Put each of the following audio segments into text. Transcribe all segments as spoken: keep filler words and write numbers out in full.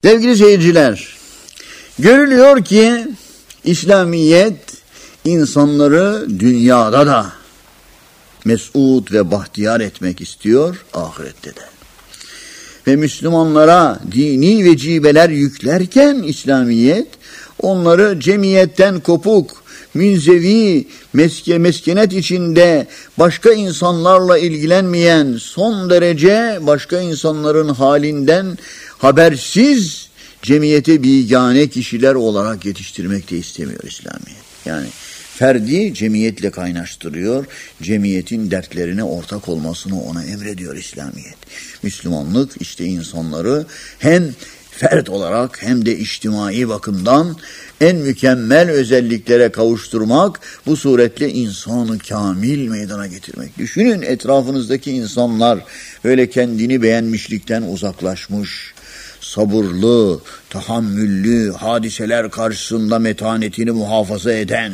Sevgili seyirciler, görülüyor ki İslamiyet insanları dünyada da mesut ve bahtiyar etmek istiyor, ahirette de. Ve Müslümanlara dini vecibeler yüklerken İslamiyet, onları cemiyetten kopuk, münzevi, meske, meskenet içinde başka insanlarla ilgilenmeyen, son derece başka insanların halinden habersiz cemiyete bigane kişiler olarak yetiştirmek de istemiyor İslamiyet. Yani ferdi cemiyetle kaynaştırıyor, cemiyetin dertlerine ortak olmasını ona emrediyor İslamiyet. Müslümanlık işte insanları hem fert olarak hem de içtimai bakımdan en mükemmel özelliklere kavuşturmak, bu suretle insanı kamil meydana getirmek. Düşünün, etrafınızdaki insanlar böyle kendini beğenmişlikten uzaklaşmış, sabırlı, tahammüllü, hadiseler karşısında metanetini muhafaza eden,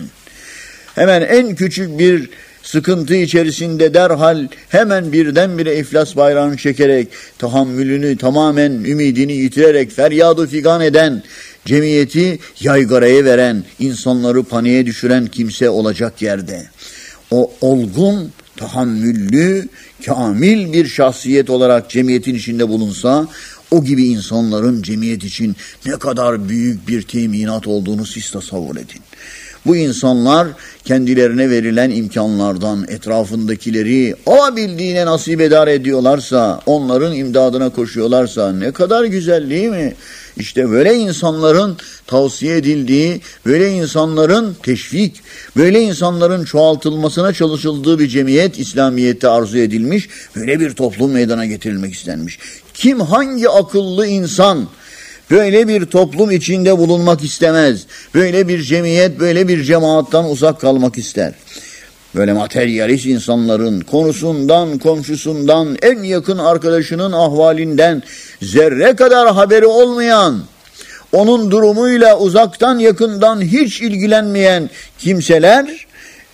hemen en küçük bir sıkıntı içerisinde derhal hemen birdenbire iflas bayrağını çekerek, tahammülünü tamamen ümidini yitirerek feryadı figan eden, cemiyeti yaygaraya veren, insanları paniğe düşüren kimse olacak yerde, o olgun, tahammüllü, kamil bir şahsiyet olarak cemiyetin içinde bulunsa, o gibi insanların cemiyet için ne kadar büyük bir teminat olduğunu siz tasavvur edin. Bu insanlar kendilerine verilen imkanlardan etrafındakileri alabildiğine nasibedar ediyorlarsa, onların imdadına koşuyorlarsa ne kadar güzel değil mi? İşte böyle insanların tavsiye edildiği, böyle insanların teşvik, böyle insanların çoğaltılmasına çalışıldığı bir cemiyet İslamiyet'te arzu edilmiş, böyle bir toplum meydana getirilmek istenmiş. Kim, hangi akıllı insan böyle bir toplum içinde bulunmak istemez? Böyle bir cemiyet, böyle bir cemaattan uzak kalmak ister. Böyle materyalist insanların konusundan, komşusundan, en yakın arkadaşının ahvalinden zerre kadar haberi olmayan, onun durumuyla uzaktan yakından hiç ilgilenmeyen kimseler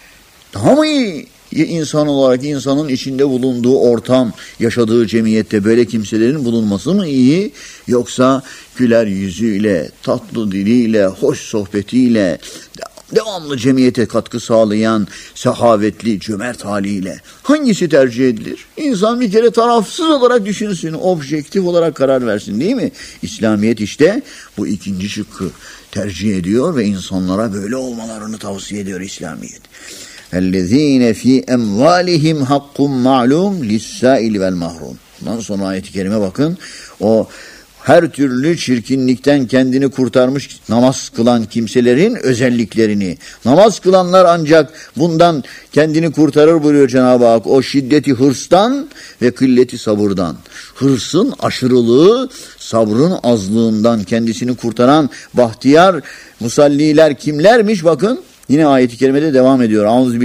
daha mı iyi insan olarak, insanın içinde bulunduğu ortam, yaşadığı cemiyette böyle kimselerin bulunması mı iyi, yoksa güler yüzüyle, tatlı diliyle, hoş sohbetiyle, devamlı cemiyete katkı sağlayan sehavetli, cömert haliyle hangisi tercih edilir? İnsan bir kere tarafsız olarak düşünsün, objektif olarak karar versin, değil mi? İslamiyet işte bu ikinci şıkkı tercih ediyor ve insanlara böyle olmalarını tavsiye ediyor İslamiyet. اَلَّذ۪ينَ ف۪ي اَمْوَالِهِمْ حَقٌّ مَعْلُومٌ لِلسَّائِلِ وَالْمَحْرُومِ. Bundan sonra ayet-i kerime bakın. O her türlü çirkinlikten kendini kurtarmış namaz kılan kimselerin özelliklerini. Namaz kılanlar ancak bundan kendini kurtarır buyuruyor Cenab-ı Hak. O şiddeti hırstan ve kılleti sabırdan. Hırsın aşırılığı, sabrın azlığından kendisini kurtaran bahtiyar musalliler kimlermiş bakın. Yine ayet-i kerimede devam ediyor.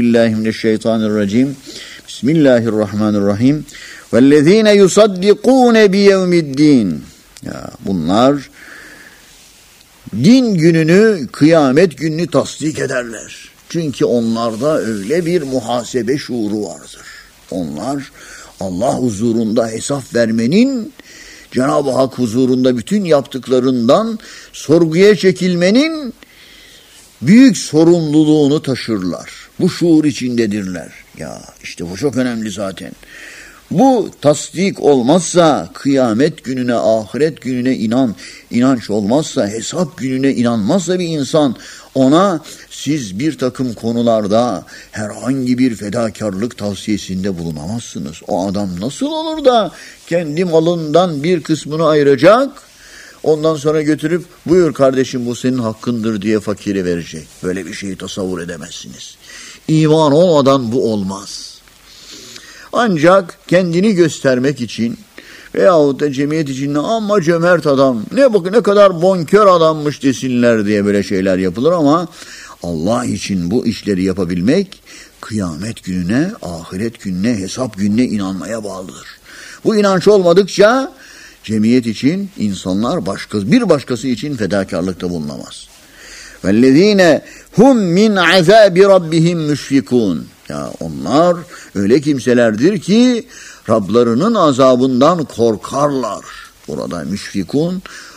Euzubillahimineşşeytanirracim. Bismillahirrahmanirrahim. Vellezine yusaddikune biyevmiddin. Ya bunlar din gününü, kıyamet gününü tasdik ederler. Çünkü onlarda öyle bir muhasebe şuuru vardır. Onlar Allah huzurunda hesap vermenin, Cenab-ı Hak huzurunda bütün yaptıklarından sorguya çekilmenin büyük sorumluluğunu taşırlar. Bu şuur içindedirler. Ya işte bu çok önemli zaten. Bu tasdik olmazsa, kıyamet gününe, ahiret gününe inan, inanç olmazsa, hesap gününe inanmazsa bir insan, ona siz bir takım konularda herhangi bir fedakarlık tavsiyesinde bulunamazsınız. O adam nasıl olur da kendi malından bir kısmını ayıracak, ondan sonra götürüp buyur kardeşim bu senin hakkındır diye fakire verecek. Böyle bir şeyi tasavvur edemezsiniz. İman olmadan bu olmaz. Ancak kendini göstermek için veyahut da cemiyet için ama cömert adam, ne bak ne kadar bonkör adammış desinler diye böyle şeyler yapılır ama Allah için bu işleri yapabilmek kıyamet gününe, ahiret gününe, hesap gününe inanmaya bağlıdır. Bu inanç olmadıkça cemiyet için insanlar başka, bir başkası için fedakarlıkta bulunamaz. وَالَّذ۪ينَ هُمْ مِنْ عَذَابِ رَبِّهِمْ مُشْفِكُونَ. Ya onlar öyle kimselerdir ki Rablarının azabından korkarlar. Burada müşfikun,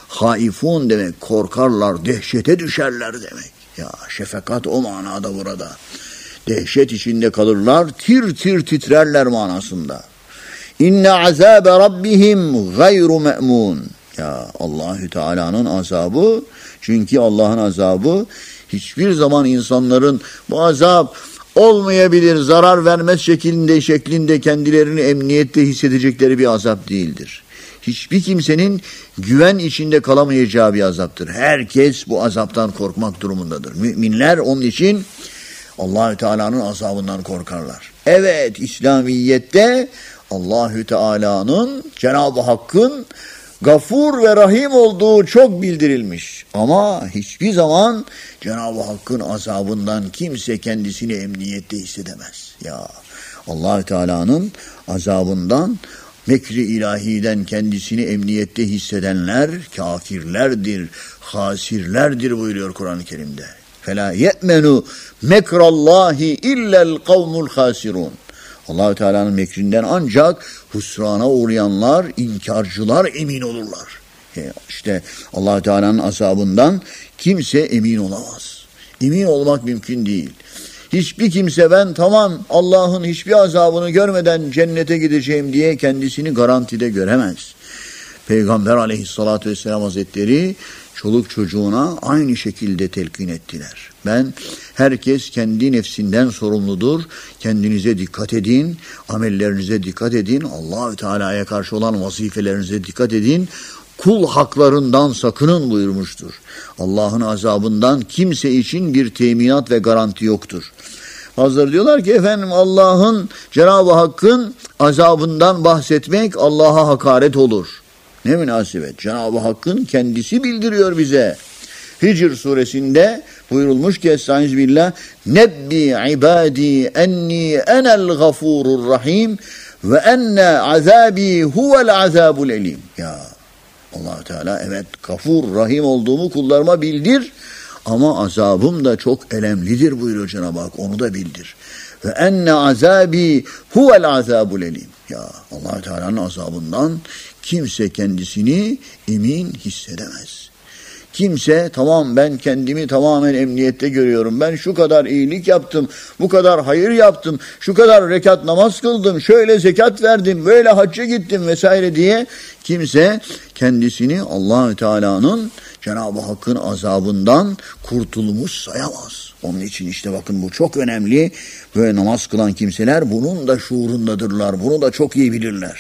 Haifun demek korkarlar, dehşete düşerler demek. Ya şefekat o manada burada. Dehşet içinde kalırlar, tir tir titrerler manasında. İnne azabe rabbihim gayru me'mun. Ya Allahü Teala'nın azabı, çünkü Allah'ın azabı hiçbir zaman insanların bu azap olmayabilir, zarar vermez şeklinde şeklinde kendilerini emniyette hissedecekleri bir azap değildir. Hiçbir kimsenin güven içinde kalamayacağı bir azaptır. Herkes bu azaptan korkmak durumundadır. Müminler onun için Allahü Teala'nın azabından korkarlar. Evet, İslamiyet'te Allahü Teala'nın, Cenab-ı Hakk'ın Gafur ve Rahim olduğu çok bildirilmiş. Ama hiçbir zaman Cenab-ı Hakk'ın azabından kimse kendisini emniyette hissedemez. Ya Allahü Teala'nın azabından, mekri ilahiden kendisini emniyette hissedenler kafirlerdir, hasirlerdir buyuruyor Kur'an-ı Kerim'de. فَلَا يَأْمَنُوا مَكْرَ اللّٰهِ اِلَّا الْقَوْمُ الْخَاسِرُونَ. Allah-u Teala'nın mekrinden ancak husrana uğrayanlar, inkarcılar emin olurlar. İşte Allah-u Teala'nın azabından kimse emin olamaz. Emin olmak mümkün değil. Hiçbir kimse ben tamam Allah'ın hiçbir azabını görmeden cennete gideceğim diye kendisini garantide göremez. Peygamber aleyhissalatü vesselam hazretleri çoluk çocuğuna aynı şekilde telkin ettiler. Ben, herkes kendi nefsinden sorumludur. Kendinize dikkat edin, amellerinize dikkat edin, Allah-u Teala'ya karşı olan vazifelerinize dikkat edin. Kul haklarından sakının buyurmuştur. Allah'ın azabından kimse için bir teminat ve garanti yoktur. Bazıları diyorlar ki efendim Allah'ın, Cenab-ı Hakk'ın azabından bahsetmek Allah'a hakaret olur. Ne münasebet. Cenab-ı Hakk'ın kendisi bildiriyor bize. Hicr suresinde buyurulmuş ki Estağfirullah, Nebbi ibadi enni enel gafurur rahim ve enne azabi huvel azabul elim. Ya Allah Teala evet gafur, rahim olduğumu kullarıma bildir ama azabım da çok elemlidir buyuruyor Cenab-ı Hak. Onu da bildir. Ve enne azabi huvel azabul elim. Ya Allah Teala'nın azabından kimse kendisini emin hissedemez. Kimse tamam ben kendimi tamamen emniyette görüyorum. Ben şu kadar iyilik yaptım, bu kadar hayır yaptım, şu kadar rekat namaz kıldım, şöyle zekat verdim, böyle hacca gittim vesaire diye kimse kendisini Allah-u Teala'nın, Cenab-ı Hakk'ın azabından kurtulmuş sayamaz. Onun için işte bakın bu çok önemli. Böyle namaz kılan kimseler bunun da şuurundadırlar. Bunu da çok iyi bilirler.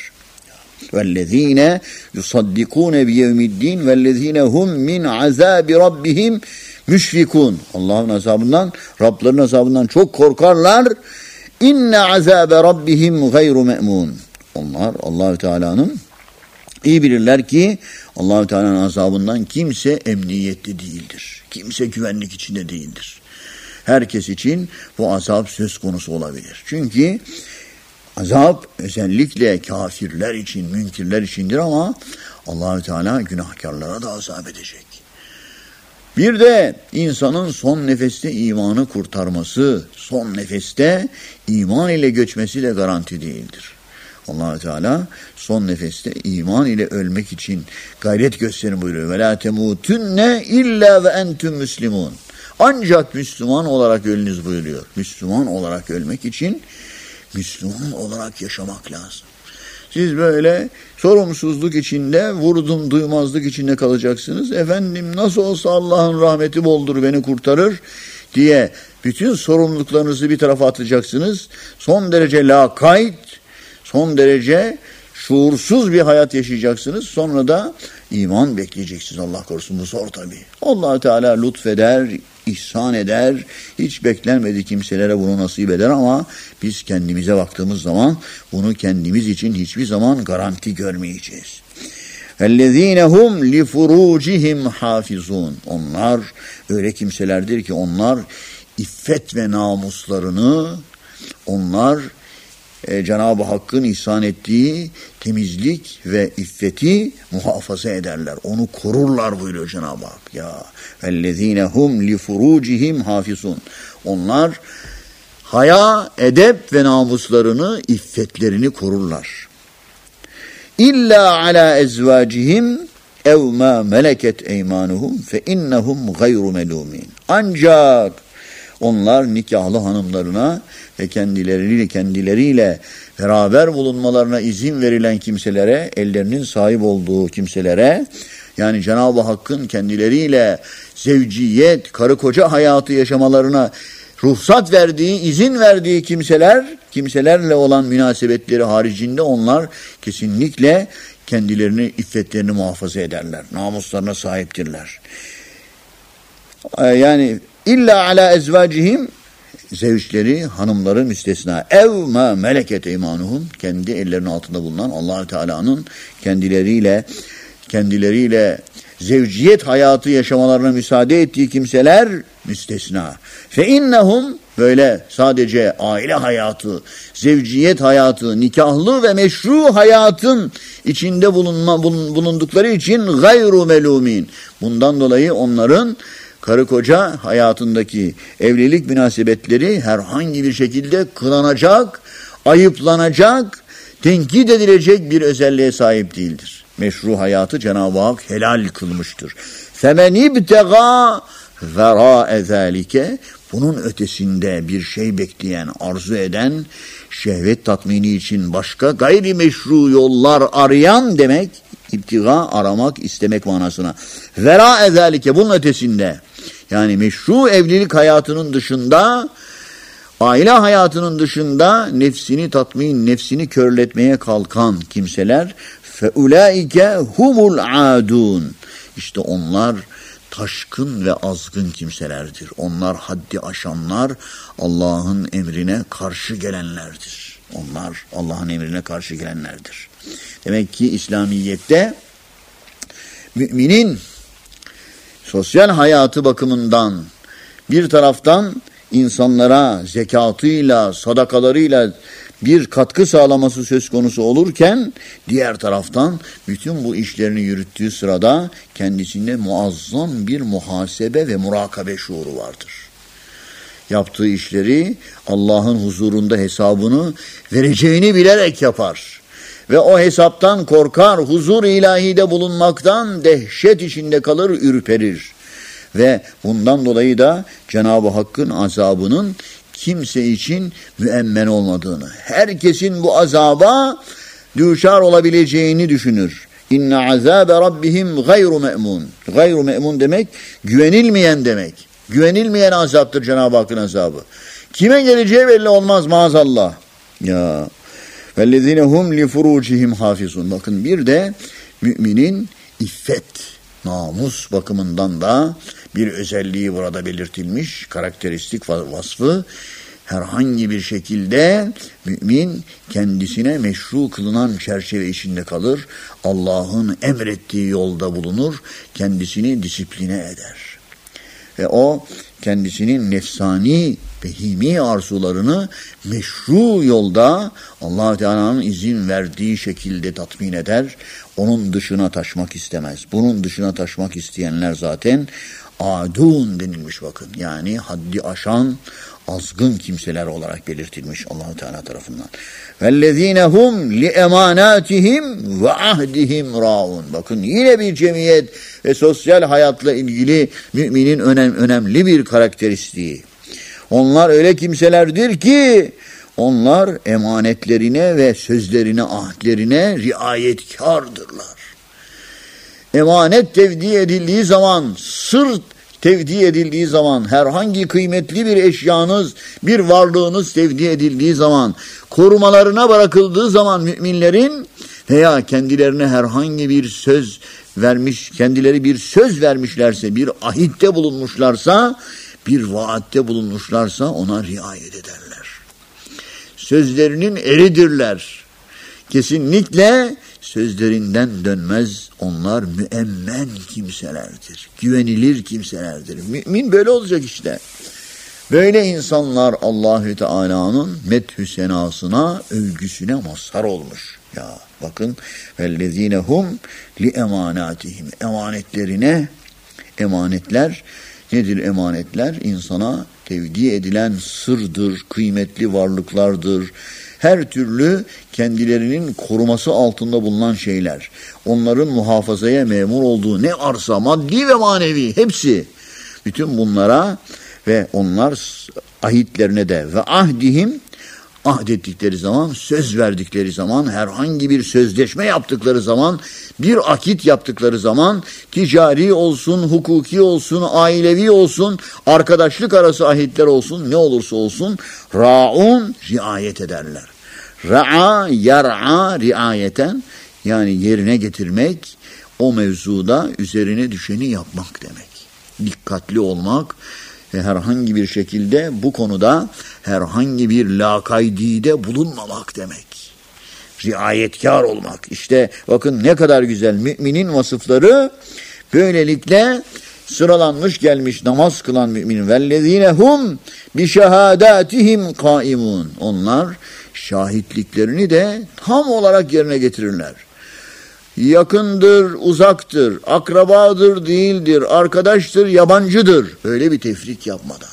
وَالَّذ۪ينَ يُصَدِّقُونَ بِيَوْمِ الدِّينِ وَالَّذ۪ينَ هُمْ مِنْ عَذَابِ رَبِّهِمْ مُشْفِكُونَ. Allah'ın azabından, Rabların azabından çok korkarlar. İnne azabe rabbihim gayru me'mun. Onlar Allahü Teala'nın iyi bilirler ki Allahü Teala'nın azabından kimse emniyetli değildir. Kimse güvenlik içinde değildir. Herkes için bu azap söz konusu olabilir. Çünkü azap özellikle kafirler için, münkirler içindir ama Allah-u Teala günahkarlara da azap edecek. Bir de insanın son nefeste imanı kurtarması, son nefeste iman ile göçmesi de garanti değildir. Allah-u Teala son nefeste iman ile ölmek için gayret gösterin buyuruyor. Ve la temutunne illa ve entüm müslimun. Ancak Müslüman olarak ölünüz buyuruyor. Müslüman olarak ölmek için Müslüman olarak yaşamak lazım. Siz böyle sorumsuzluk içinde, vurdum duymazlık içinde kalacaksınız. Efendim nasıl olsa Allah'ın rahmeti boldur beni kurtarır diye bütün sorumluluklarınızı bir tarafa atacaksınız. Son derece lakayt, son derece şuursuz bir hayat yaşayacaksınız. Sonra da iman bekleyeceksiniz. Allah korusun bu zor tabii. Allah Teala lütfeder, ihsan eder. Hiç beklenmediği kimselere bunu nasip eder ama biz kendimize baktığımız zaman bunu kendimiz için hiçbir zaman garanti görmeyeceğiz. اَلَّذ۪ينَ هُمْ لِفُرُوجِهِمْ حَافِظُونَ. Onlar öyle kimselerdir ki onlar iffet ve namuslarını, onlar e, Cenab-ı Hakk'ın ihsan ettiği temizlik ve iffeti muhafaza ederler. Onu korurlar buyuruyor Cenab-ı Hak. Ya اَلَّذ۪ينَ هُمْ لِفُرُوجِهِمْ حَافِظُونَ. Onlar haya, edep ve namuslarını, iffetlerini korurlar. İlla ala ezvacihim ev ma meleket eymanuhum fe innehum gayru melumin. Ancak onlar nikahlı hanımlarına ve kendileriyle kendileriyle beraber bulunmalarına izin verilen kimselere, ellerinin sahip olduğu kimselere, yani Cenab-ı Hakk'ın kendileriyle zevciyet, karı koca hayatı yaşamalarına ruhsat verdiği, izin verdiği kimseler, kimselerle olan münasebetleri haricinde onlar kesinlikle kendilerini, iffetlerini muhafaza ederler. Namuslarına sahiptirler. Yani illa ala ezvacihim, zevçleri, hanımları müstesna. Ev ma meleket eymanuhum, kendi ellerinin altında bulunan Allah-u Teala'nın kendileriyle kendileriyle zevciyet hayatı yaşamalarına müsaade ettiği kimseler müstesna. Fe innehum, böyle sadece aile hayatı, zevciyet hayatı, nikahlı ve meşru hayatın içinde bulunma bulundukları için gayru melumin. Bundan dolayı onların karı koca hayatındaki evlilik münasebetleri herhangi bir şekilde kınanacak, ayıplanacak, tenkit edilecek bir özelliğe sahip değildir. Meşru hayatı Cenab-ı Hak helal kılmıştır. فَمَنْ اِبْتَغَى وَرَاءَ ذَٰلِكَ, bunun ötesinde bir şey bekleyen, arzu eden, şehvet tatmini için başka gayrimeşru yollar arayan demek, İbtiga, aramak, istemek manasına. Vera ezalike, bunun ötesinde, yani meşru evlilik hayatının dışında, aile hayatının dışında nefsini tatmin, nefsini körletmeye kalkan kimseler, feulaike humul adun, İşte onlar taşkın ve azgın kimselerdir. Onlar haddi aşanlar, Allah'ın emrine karşı gelenlerdir. Onlar Allah'ın emrine karşı gelenlerdir. Demek ki İslamiyet'te müminin sosyal hayatı bakımından bir taraftan insanlara zekatıyla, sadakalarıyla bir katkı sağlaması söz konusu olurken, diğer taraftan bütün bu işlerini yürüttüğü sırada kendisinde muazzam bir muhasebe ve murakabe şuuru vardır. Yaptığı işleri Allah'ın huzurunda hesabını vereceğini bilerek yapar. Ve o hesaptan korkar, huzur ilahide bulunmaktan dehşet içinde kalır, ürperir. Ve bundan dolayı da Cenab-ı Hakk'ın azabının kimse için müemmen olmadığını, herkesin bu azaba düşar olabileceğini düşünür. İnne azabe rabbihim gayru me'mun. Gayru me'mun demek güvenilmeyen demek. Güvenilmeyen azaptır Cenab-ı Hakk'ın azabı. Kime geleceği belli olmaz maazallah. Ya vellezine hum li furucihim hafizun. Bakın bir de müminin iffet, namus bakımından da bir özelliği burada belirtilmiş, karakteristik vasfı. Herhangi bir şekilde mümin kendisine meşru kılınan çerçeve içinde kalır. Allah'ın emrettiği yolda bulunur, kendisini disipline eder. Ve o kendisinin nefsani, behimi arzularını meşru yolda Allah-u Teala'nın izin verdiği şekilde tatmin eder. Onun dışına taşmak istemez. Bunun dışına taşmak isteyenler zaten adun denilmiş bakın. Yani haddi aşan, azgın kimseler olarak belirtilmiş Allah-u Teala tarafından. Vellezine hum li emanatihim ve ahdihim raun. Bakın yine bir cemiyet ve sosyal hayatla ilgili müminin önem, önemli bir karakteristiği. Onlar öyle kimselerdir ki onlar emanetlerine ve sözlerine, ahdlerine riayetkârdırlar. Emanet tevdi edildiği zaman, sır tevdi edildiği zaman, herhangi kıymetli bir eşyanız, bir varlığınız tevdi edildiği zaman, korumalarına bırakıldığı zaman müminlerin veya kendilerine herhangi bir söz vermiş, kendileri bir söz vermişlerse, bir ahitte bulunmuşlarsa, bir vaatte bulunmuşlarsa ona riayet ederler. Sözlerinin eridirler. Kesinlikle sözlerinden dönmez. Onlar müemmen kimselerdir. Güvenilir kimselerdir. Mümin böyle olacak işte. Böyle insanlar Allahü Teala'nın methü senasına, övgüsüne mazhar olmuş. Ya bakın vellezine hum li emanatihim. Emanetlerine, emanetler nedir emanetler? İnsana tevdi edilen sırdır, kıymetli varlıklardır. her türlü kendilerinin koruması altında bulunan şeyler, onların muhafazaya memur olduğu ne varsa maddi ve manevi hepsi, bütün bunlara ve onlar ahitlerine de ve ahdihim, ahdettikleri zaman, söz verdikleri zaman, herhangi bir sözleşme yaptıkları zaman, bir akit yaptıkları zaman, ticari olsun, hukuki olsun, ailevi olsun, arkadaşlık arası ahitler olsun, ne olursa olsun, ra'un, riayet ederler. Ra'a, yar'a, riayeten, yani yerine getirmek, o mevzuda üzerine düşeni yapmak demek. Dikkatli olmak, ve herhangi bir şekilde bu konuda herhangi bir lakaydide bulunmamak demek. Riayetkar olmak. İşte bakın ne kadar güzel müminin vasıfları böylelikle sıralanmış gelmiş namaz kılan mümin. Vellezine hum bi şehadatihim kaimun. Onlar şahitliklerini de tam olarak yerine getirirler. Yakındır, uzaktır, akrabadır, değildir, arkadaştır, yabancıdır. Öyle bir tefrik yapmadan.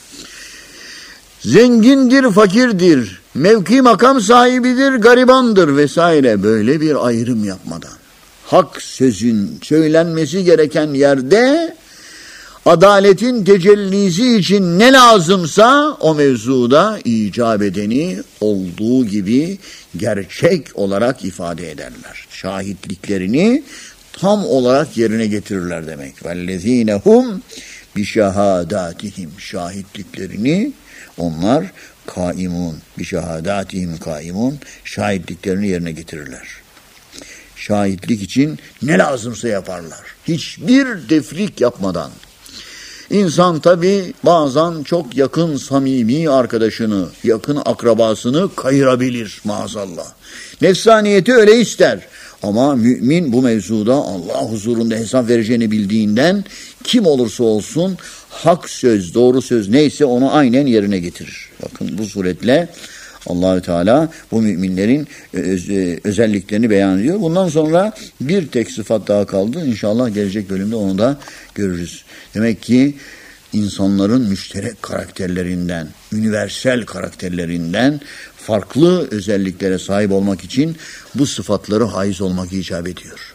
Zengindir, fakirdir, mevki makam sahibidir, garibandır vesaire. Böyle bir ayrım yapmadan. Hak sözün söylenmesi gereken yerde adaletin tecellisi için ne lazımsa o mevzuda icap edeni olduğu gibi gerçek olarak ifade ederler. Şahitliklerini tam olarak yerine getirirler demek. Vellezine hum bi şehadatihim, şahitliklerini onlar kaimun, bi şehadatihim kaimun, şahitliklerini yerine getirirler. Şahitlik için ne lazımsa yaparlar. Hiçbir tefrik yapmadan. İnsan tabi bazen çok yakın samimi arkadaşını, yakın akrabasını kayırabilir maazallah. Nefsaniyeti öyle ister. Ama mümin bu mevzuda Allah huzurunda hesap vereceğini bildiğinden kim olursa olsun hak söz, doğru söz neyse onu aynen yerine getirir. Bakın bu suretle Allah-u Teala bu müminlerin öz, özelliklerini beyan ediyor. Bundan sonra bir tek sıfat daha kaldı. İnşallah gelecek bölümde onu da görürüz. Demek ki insanların müşterek karakterlerinden, universal karakterlerinden farklı özelliklere sahip olmak için bu sıfatları haiz olmak icap ediyor.